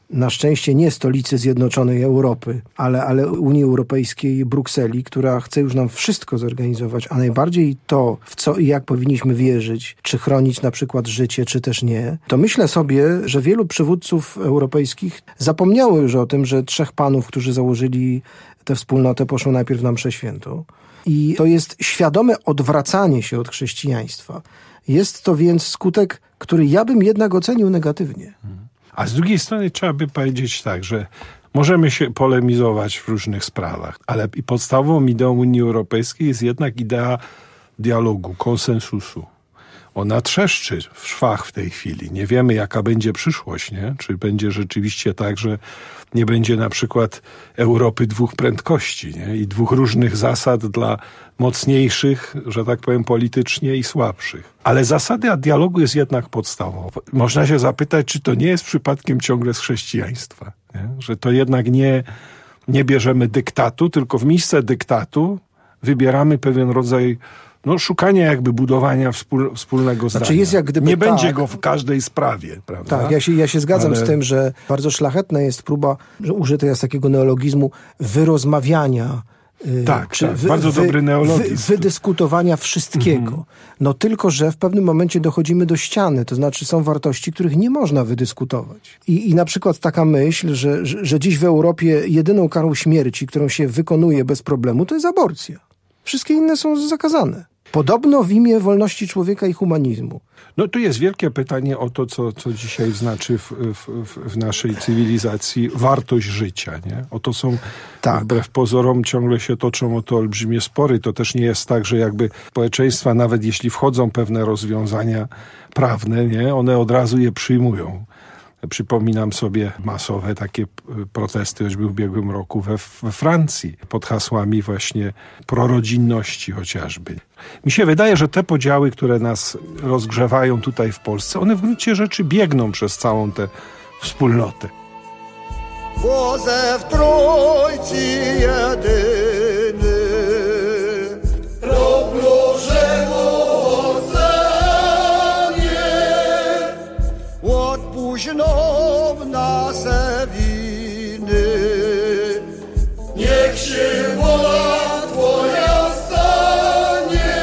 na szczęście nie stolicy Zjednoczonej Europy, ale, ale Unii Europejskiej, Brukseli, która chce już nam wszystko zorganizować, a najbardziej to, w co i jak powinniśmy wierzyć, czy chronić na przykład życie, czy też nie, to myślę sobie, że wielu przywódców europejskich zapomniało już o tym, że trzech panów, którzy założyli tę wspólnotę, poszło najpierw na mszę świętą. I to jest świadome odwracanie się od chrześcijaństwa. Jest to więc skutek, który ja bym jednak ocenił negatywnie. A z drugiej strony trzeba by powiedzieć tak, że możemy się polemizować w różnych sprawach, ale i podstawową ideą Unii Europejskiej jest jednak idea dialogu, konsensusu. Ona trzeszczy w szwach w tej chwili. Nie wiemy, jaka będzie przyszłość, nie? Czy będzie rzeczywiście tak, że nie będzie na przykład Europy dwóch prędkości, nie? I dwóch różnych zasad dla mocniejszych, że tak powiem, politycznie i słabszych. Ale zasada dialogu jest jednak podstawą. Można się zapytać, czy to nie jest przypadkiem ciągle z chrześcijaństwa, nie? Że to jednak nie, nie bierzemy dyktatu, tylko w miejsce dyktatu wybieramy pewien rodzaj no, szukania jakby budowania wspól, wspólnego zdania. Znaczy jest jak gdyby nie tak, będzie go w każdej sprawie, prawda? Tak, ja się, ja się zgadzam Ale... z tym, że bardzo szlachetna jest próba, że użyte jest takiego neologizmu, wyrozmawiania. Tak, czy tak wy, bardzo wy, dobry neologizm. Wy, wydyskutowania wszystkiego. Mhm. No tylko, że w pewnym momencie dochodzimy do ściany, to znaczy są wartości, których nie można wydyskutować. I, i na przykład taka myśl, że, że, że dziś w Europie jedyną karą śmierci, którą się wykonuje bez problemu, to jest aborcja. Wszystkie inne są zakazane. Podobno w imię wolności człowieka i humanizmu. No tu jest wielkie pytanie o to, co, co dzisiaj znaczy w, w, w naszej cywilizacji wartość życia, nie? O to są, tak. Wbrew pozorom ciągle się toczą o to olbrzymie spory. To też nie jest tak, że jakby społeczeństwa, nawet jeśli wchodzą pewne rozwiązania prawne, nie? One od razu je przyjmują. Przypominam sobie masowe takie protesty, choćby w ubiegłym roku we, we Francji, pod hasłami właśnie prorodzinności chociażby. Mi się wydaje, że te podziały, które nas rozgrzewają tutaj w Polsce, one w gruncie rzeczy biegną przez całą tę wspólnotę. Józef Trójcy jedyny, późno w nasze winy. Niech się wola Twoja stanie,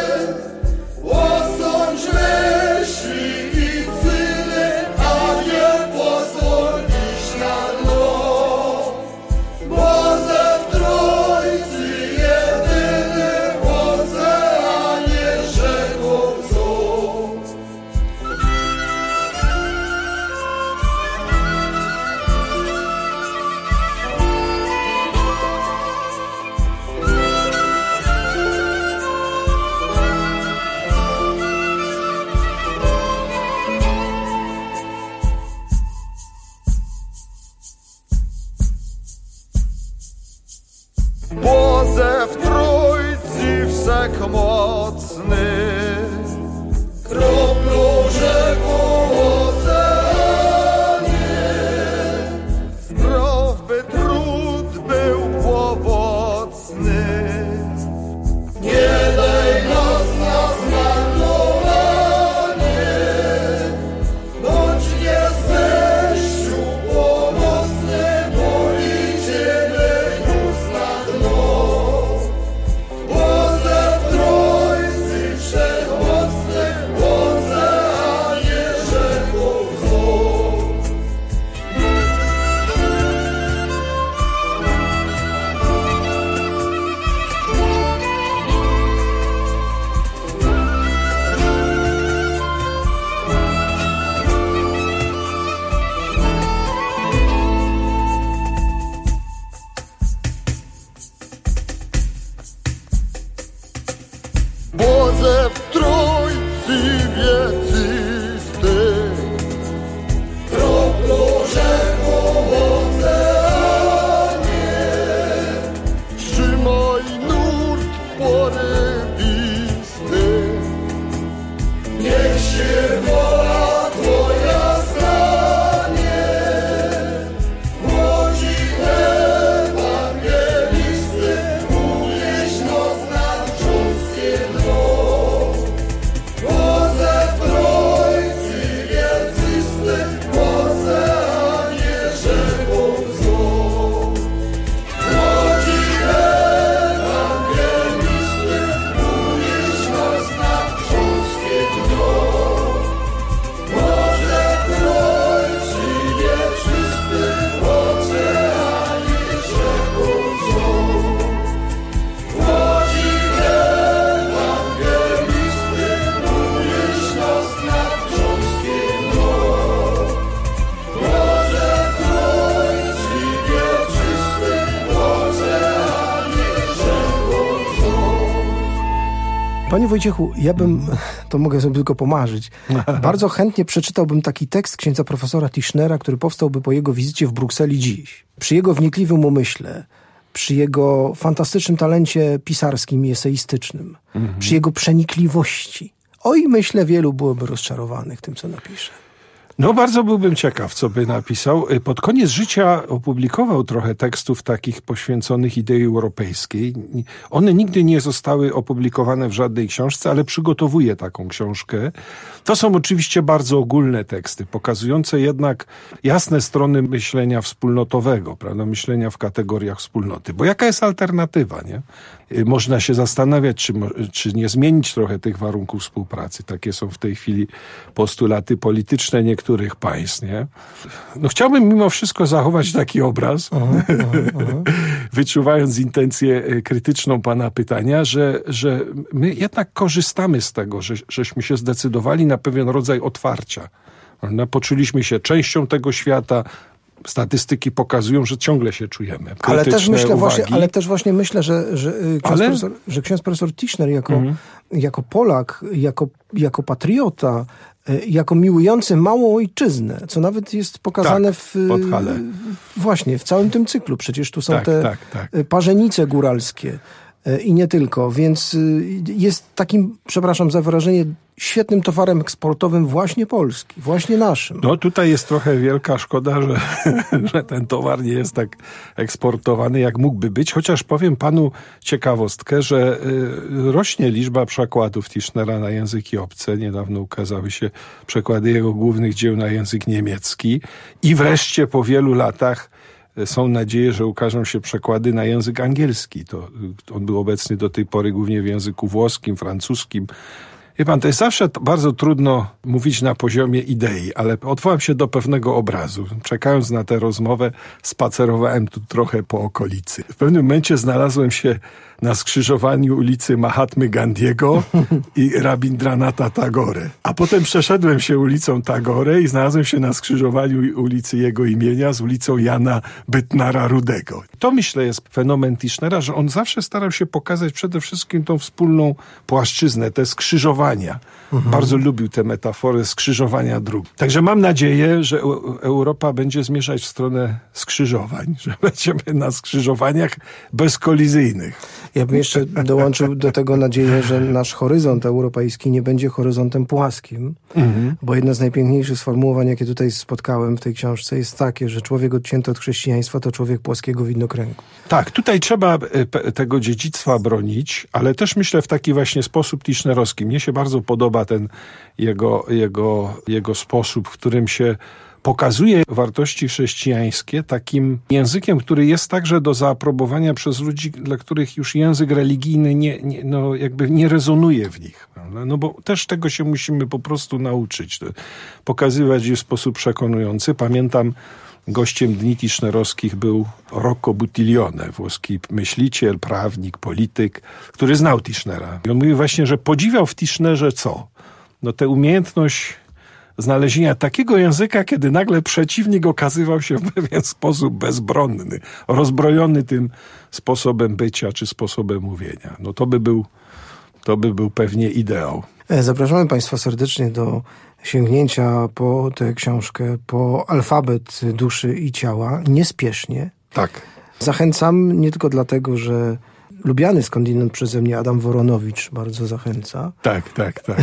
osądź myśli i czyny, a nie pozwól iść na dno. Boże w Trójcy jedyny, w oceanie rzeką są. Boże w Trójcy wszechmocny, kroplą rzeką oceanie, zdrow by trud był owocny. Nie daj nas na zmarnowanie, bądź nie zeszciu pomocny, bo idziemy już na dno. Boże w Trójcy wszechmocny, Panie Wojciechu, ja bym, to mogę sobie tylko pomarzyć, bardzo chętnie przeczytałbym taki tekst księdza profesora Tischnera, który powstałby po jego wizycie w Brukseli dziś. Przy jego wnikliwym umyśle, przy jego fantastycznym talencie pisarskim i eseistycznym, mhm. przy jego przenikliwości. Oj, myślę, wielu byłoby rozczarowanych tym, co napisze. No bardzo byłbym ciekaw, co by napisał. Pod koniec życia opublikował trochę tekstów takich poświęconych idei europejskiej. One nigdy nie zostały opublikowane w żadnej książce, ale przygotowuje taką książkę. To są oczywiście bardzo ogólne teksty, pokazujące jednak jasne strony myślenia wspólnotowego, prawda? Myślenia w kategoriach wspólnoty. Bo jaka jest alternatywa, nie? Można się zastanawiać, czy, czy nie zmienić trochę tych warunków współpracy. Takie są w tej chwili postulaty polityczne niektórych państw, nie? No chciałbym mimo wszystko zachować taki obraz, aha, aha. wyczuwając intencję krytyczną pana pytania, że, że my jednak korzystamy z tego, że, żeśmy się zdecydowali na pewien rodzaj otwarcia. No, poczuliśmy się częścią tego świata. Statystyki pokazują, że ciągle się czujemy. Ale też myślę właśnie, ale też właśnie myślę, że, że, ksiądz, ale... profesor, że ksiądz profesor Tischner jako, mhm. jako Polak, jako, jako patriota, jako miłujący małą ojczyznę, co nawet jest pokazane tak, w, właśnie w całym tym cyklu. Przecież tu są tak, te tak, tak. parzenice góralskie i nie tylko, więc jest takim, przepraszam za wyrażenie, świetnym towarem eksportowym właśnie Polski, właśnie naszym. No tutaj jest trochę wielka szkoda, że, że ten towar nie jest tak eksportowany, jak mógłby być, chociaż powiem panu ciekawostkę, że y, rośnie liczba przekładów Tischnera na języki obce. Niedawno ukazały się przekłady jego głównych dzieł na język niemiecki i wreszcie po wielu latach są nadzieje, że ukażą się przekłady na język angielski. To, on był obecny do tej pory głównie w języku włoskim, francuskim. Wie pan, to jest zawsze bardzo trudno mówić na poziomie idei, ale odwołam się do pewnego obrazu. Czekając na tę rozmowę, spacerowałem tu trochę po okolicy. W pewnym momencie znalazłem się na skrzyżowaniu ulicy Mahatmy Gandiego i Rabindranatha Tagore. A potem przeszedłem się ulicą Tagore i znalazłem się na skrzyżowaniu ulicy jego imienia z ulicą Jana Bytnara Rudego. To, myślę, jest fenomen Tischnera, że on zawsze starał się pokazać przede wszystkim tą wspólną płaszczyznę, te skrzyżowania. Mhm. Bardzo lubił tę metaforę skrzyżowania dróg. Także mam nadzieję, że Europa będzie zmierzać w stronę skrzyżowań, że będziemy na skrzyżowaniach bezkolizyjnych. Ja bym jeszcze dołączył do tego nadzieję, że nasz horyzont europejski nie będzie horyzontem płaskim, mhm. bo jedno z najpiękniejszych sformułowań, jakie tutaj spotkałem w tej książce, jest takie, że człowiek odcięty od chrześcijaństwa to człowiek płaskiego widnokręgu. Tak, tutaj trzeba tego dziedzictwa bronić, ale też myślę w taki właśnie sposób tischnerowski. Mnie się bardzo podoba ten jego, jego, jego sposób, w którym się pokazuje wartości chrześcijańskie takim językiem, który jest także do zaaprobowania przez ludzi, dla których już język religijny nie, nie, no jakby nie rezonuje w nich. Prawda? No bo też tego się musimy po prostu nauczyć. Pokazywać je w sposób przekonujący. Pamiętam, gościem Dni Tischnerowskich był Rocco Buttiglione, włoski myśliciel, prawnik, polityk, który znał Tischnera. I on mówił właśnie, że podziwiał w Tischnerze co? No tę umiejętność znalezienia takiego języka, kiedy nagle przeciwnik okazywał się w pewien sposób bezbronny, rozbrojony tym sposobem bycia czy sposobem mówienia. No to by był, to by był pewnie ideał. Zapraszamy państwa serdecznie do sięgnięcia po tę książkę, po alfabet duszy i ciała, niespiesznie. Tak. Zachęcam nie tylko dlatego, że lubiany skądinąd przeze mnie Adam Woronowicz bardzo zachęca. Tak, tak, tak.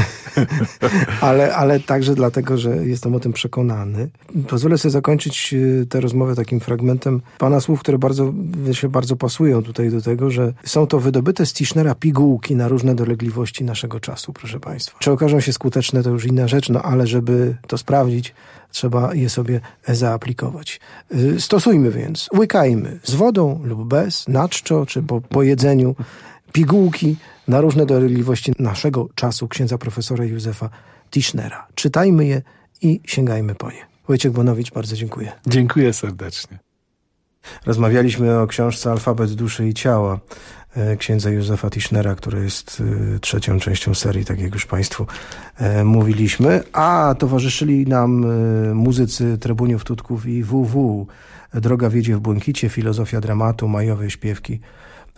ale, ale także dlatego, że jestem o tym przekonany. Pozwolę sobie zakończyć tę rozmowę takim fragmentem pana słów, które bardzo, się bardzo pasują tutaj do tego, że są to wydobyte z Tischnera pigułki na różne dolegliwości naszego czasu, proszę państwa. Czy okażą się skuteczne, to już inna rzecz, no ale żeby to sprawdzić, trzeba je sobie zaaplikować. Stosujmy więc, łykajmy z wodą lub bez, na czczo, czy po, po jedzeniu, pigułki na różne dolegliwości naszego czasu księdza profesora Józefa Tischnera. Czytajmy je i sięgajmy po nie. Wojciech Bonowicz, bardzo dziękuję. Dziękuję serdecznie. Rozmawialiśmy o książce Alfabet duszy i ciała księdza Józefa Tischnera, która jest trzecią częścią serii, tak jak już państwu mówiliśmy, a towarzyszyli nam muzycy Trebuniów, Tutków i W W. Droga wiedzie w błękicie, filozofia dramatu, majowe śpiewki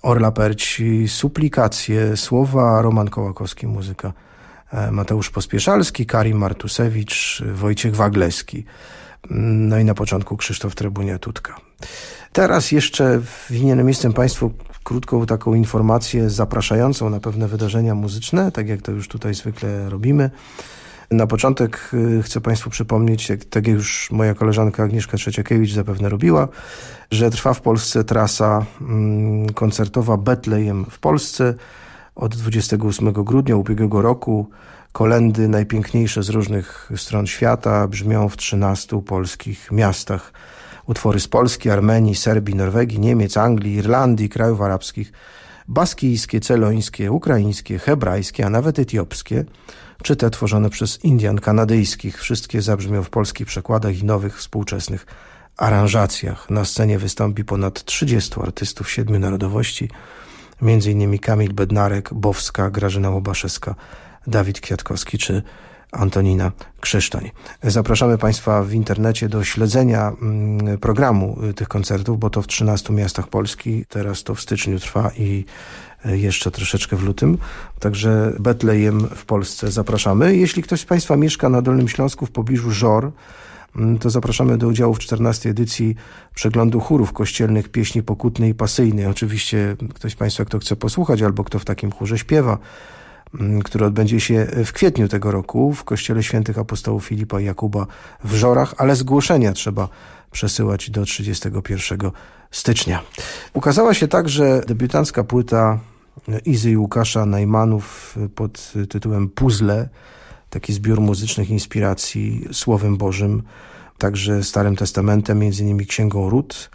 Orla Perć, Suplikacje, słowa Roman Kołakowski, muzyka Mateusz Pospieszalski, Karim Martusewicz, Wojciech Wagleski. No i na początku Krzysztof Trebunia-Tutka. Teraz jeszcze winienem jestem Państwu krótką taką informację zapraszającą na pewne wydarzenia muzyczne, tak jak to już tutaj zwykle robimy. Na początek chcę Państwu przypomnieć, jak, tak jak już moja koleżanka Agnieszka Trzeciakiewicz zapewne robiła, że trwa w Polsce trasa koncertowa Betlejem w Polsce od dwudziestego ósmego grudnia ubiegłego roku. Kolędy najpiękniejsze z różnych stron świata brzmią w trzynastu polskich miastach. Utwory z Polski, Armenii, Serbii, Norwegii, Niemiec, Anglii, Irlandii, krajów arabskich, baskijskie, celońskie, ukraińskie, hebrajskie, a nawet etiopskie, czy te tworzone przez Indian kanadyjskich. Wszystkie zabrzmią w polskich przekładach i nowych, współczesnych aranżacjach. Na scenie wystąpi ponad trzydziestu artystów siedmiu narodowości, między innymi Kamil Bednarek, Bowska, Grażyna Łobaszewska, Dawid Kwiatkowski czy Antonina Krzysztoń. Zapraszamy Państwa w internecie do śledzenia programu tych koncertów, bo to w trzynastu miastach Polski. Teraz to w styczniu trwa i jeszcze troszeczkę w lutym. Także Betlejem w Polsce zapraszamy. Jeśli ktoś z Państwa mieszka na Dolnym Śląsku w pobliżu Żor, to zapraszamy do udziału w czternastej edycji przeglądu chórów kościelnych pieśni pokutnej i pasyjnej. Oczywiście ktoś z Państwa, kto chce posłuchać albo kto w takim chórze śpiewa, który odbędzie się w kwietniu tego roku w Kościele Świętych Apostołów Filipa i Jakuba w Żorach, ale zgłoszenia trzeba przesyłać do trzydziestego pierwszego stycznia. Ukazała się także debiutancka płyta Izy i Łukasza Najmanów pod tytułem Puzzle, taki zbiór muzycznych inspiracji Słowem Bożym, także Starym Testamentem, między innymi Księgą Rut.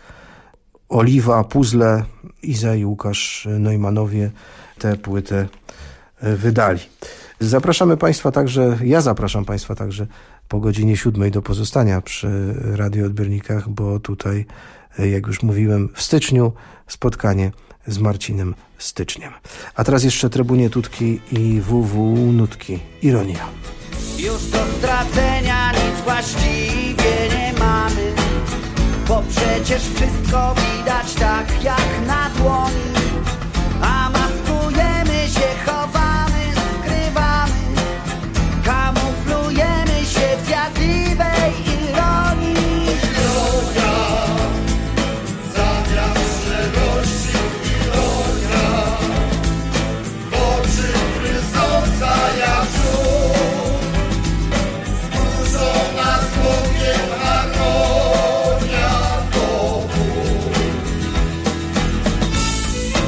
Oliwa, Puzzle, Iza i Łukasz Neumannowie tę płytę wydali. Zapraszamy Państwa także, ja zapraszam Państwa także po godzinie siódmej do pozostania przy radioodbiornikach, bo tutaj, jak już mówiłem, w styczniu spotkanie z Marcinem Styczniem. A teraz jeszcze Trebunie Tutki i W W Nutki. Ironia. Już do stracenia nic właściwie nie mamy, bo przecież wszystko widać tak jak na dłoni, a maskujemy się, chowamy, skrywamy, kamuflujemy się w zjadliwej ironii. Ironia, zamiast szczerości ironia, w oczy gryząca jak żółw, zburzona słowiem harmonia to ból.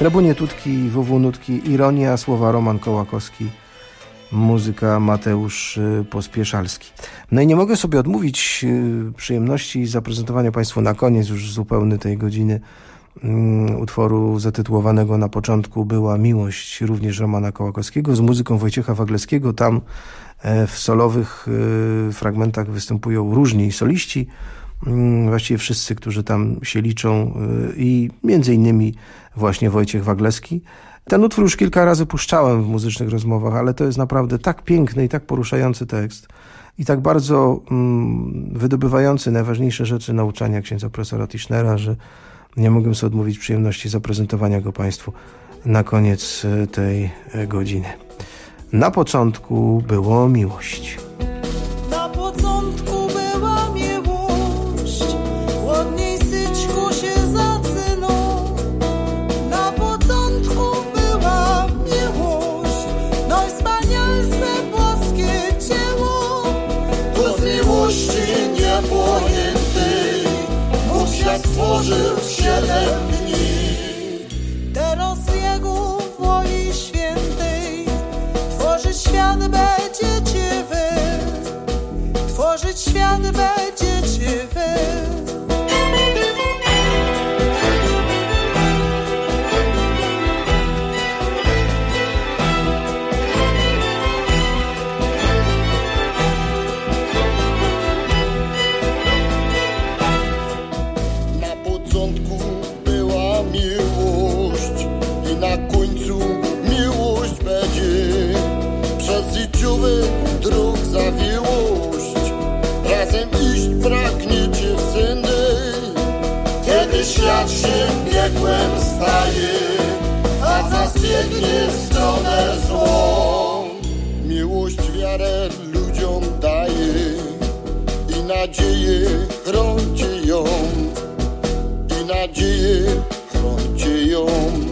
Chlebunie Tutki, W W Nutki, Ironia, słowa Roman Kołakowski, muzyka Mateusz Pospieszalski. No i nie mogę sobie odmówić przyjemności zaprezentowania Państwu na koniec już zupełny tej godziny utworu zatytułowanego Na początku była miłość, również Romana Kołakowskiego, z muzyką Wojciecha Wagleskiego. Tam w solowych fragmentach występują różni soliści, właściwie wszyscy, którzy tam się liczą, i między innymi właśnie Wojciech Wagleski. Ten utwór już kilka razy puszczałem w muzycznych rozmowach, ale to jest naprawdę tak piękny i tak poruszający tekst i tak bardzo mm, wydobywający najważniejsze rzeczy nauczania księdza profesora Tischnera, że nie mogłem sobie odmówić przyjemności zaprezentowania go Państwu na koniec tej godziny. Na początku było miłość. Na początku była miłość, chłodniej syćku się zacyną. Na początku była miłość, no i wspanialsze boskie dzieło. To z miłości niepojętej Bóg świat stworzył w siedem dni. Teraz Jego woli świętej tworzyć świat będziecie wy, tworzyć świat będziecie wy. Na początku była miłość i na końcu miłość będzie. Przez życiowy dróg zawiłość razem iść pragniecie w syny. Kiedy świat się biegłym staje, a nas biegnie w stronę złą. Miłość wiarę ludziom daje i nadzieję chroncie ją, i nadzieję chroncie ją.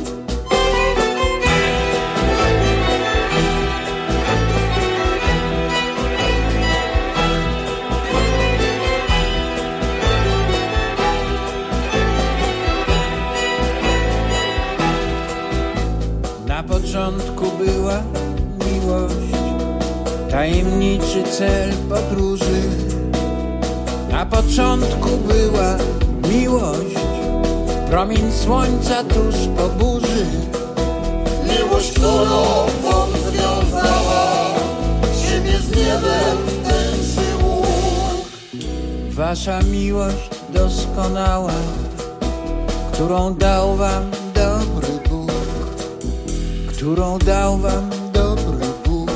Na początku była miłość, tajemniczy cel podróży. Na początku była miłość, promień słońca tuż po burzy. Miłość, którą wam związała ziemię z niebem w tęczy łuk. Wasza miłość doskonała, którą dał wam dobry Bóg, którą dał wam dobry Bóg.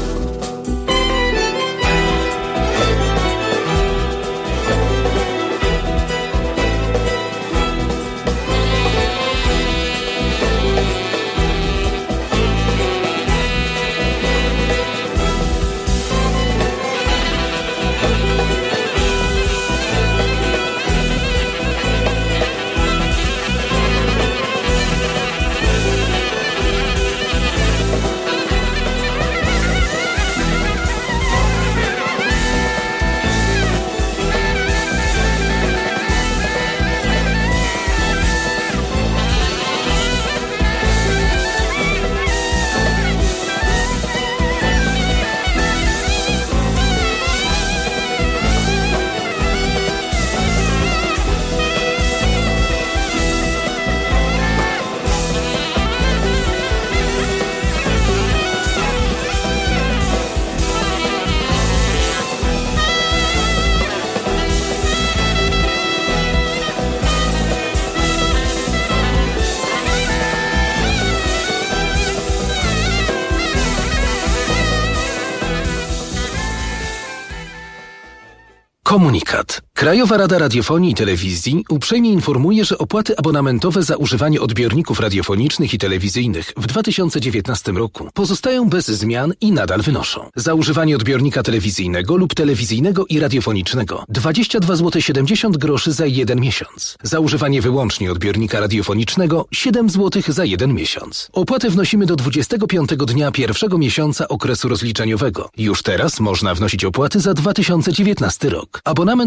Komunikat. Krajowa Rada Radiofonii i Telewizji uprzejmie informuje, że opłaty abonamentowe za używanie odbiorników radiofonicznych i telewizyjnych w dwa tysiące dziewiętnastym roku pozostają bez zmian i nadal wynoszą. Za używanie odbiornika telewizyjnego lub telewizyjnego i radiofonicznego dwadzieścia dwa złote siedemdziesiąt groszy za jeden miesiąc. Za używanie wyłącznie odbiornika radiofonicznego siedem złotych za jeden miesiąc. Opłatę wnosimy do dwudziestego piątego dnia pierwszego miesiąca okresu rozliczeniowego. Już teraz można wnosić opłaty za dwa tysiące dziewiętnasty rok. Abonament można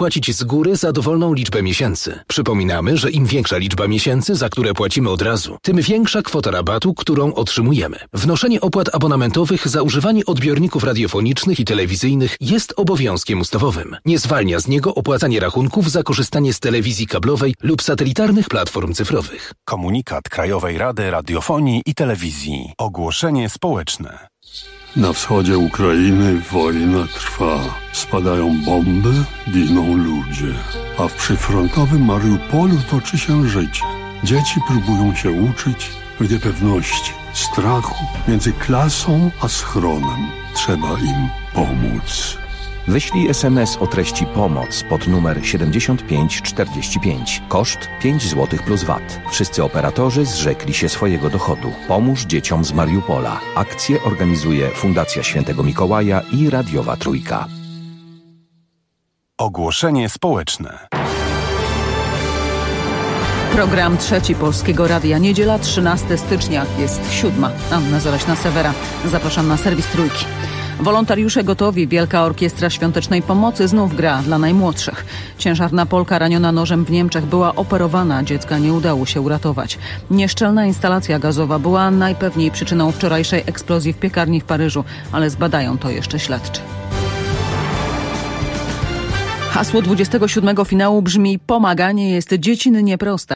zapłacić z góry za dowolną liczbę miesięcy. Przypominamy, że im większa liczba miesięcy, za które płacimy od razu, tym większa kwota rabatu, którą otrzymujemy. Wnoszenie opłat abonamentowych za używanie odbiorników radiofonicznych i telewizyjnych jest obowiązkiem ustawowym. Nie zwalnia z niego opłacanie rachunków za korzystanie z telewizji kablowej lub satelitarnych platform cyfrowych. Komunikat Krajowej Rady Radiofonii i Telewizji. Ogłoszenie społeczne. Na wschodzie Ukrainy wojna trwa. Spadają bomby, giną ludzie. A w przyfrontowym Mariupolu toczy się życie. Dzieci próbują się uczyć w niepewności, strachu między klasą a schronem. Trzeba im pomóc. Wyślij es em es o treści pomoc pod numer siedemdziesiąt pięć czterdzieści pięć. Koszt pięć złotych plus V A T. Wszyscy operatorzy zrzekli się swojego dochodu. Pomóż dzieciom z Mariupola. Akcję organizuje Fundacja Świętego Mikołaja i Radiowa Trójka. Ogłoszenie społeczne. Program Trzeci Polskiego Radia. Niedziela trzynastego stycznia. Jest siódma. Anna Zaraśna-Sewera. Zapraszam na serwis Trójki. Wolontariusze gotowi. Wielka Orkiestra Świątecznej Pomocy znów gra dla najmłodszych. Ciężarna Polka raniona nożem w Niemczech była operowana. Dziecka nie udało się uratować. Nieszczelna instalacja gazowa była najpewniej przyczyną wczorajszej eksplozji w piekarni w Paryżu, ale zbadają to jeszcze śledczy. Hasło dwudziestego siódmego finału brzmi: pomaganie jest dziecinnie proste.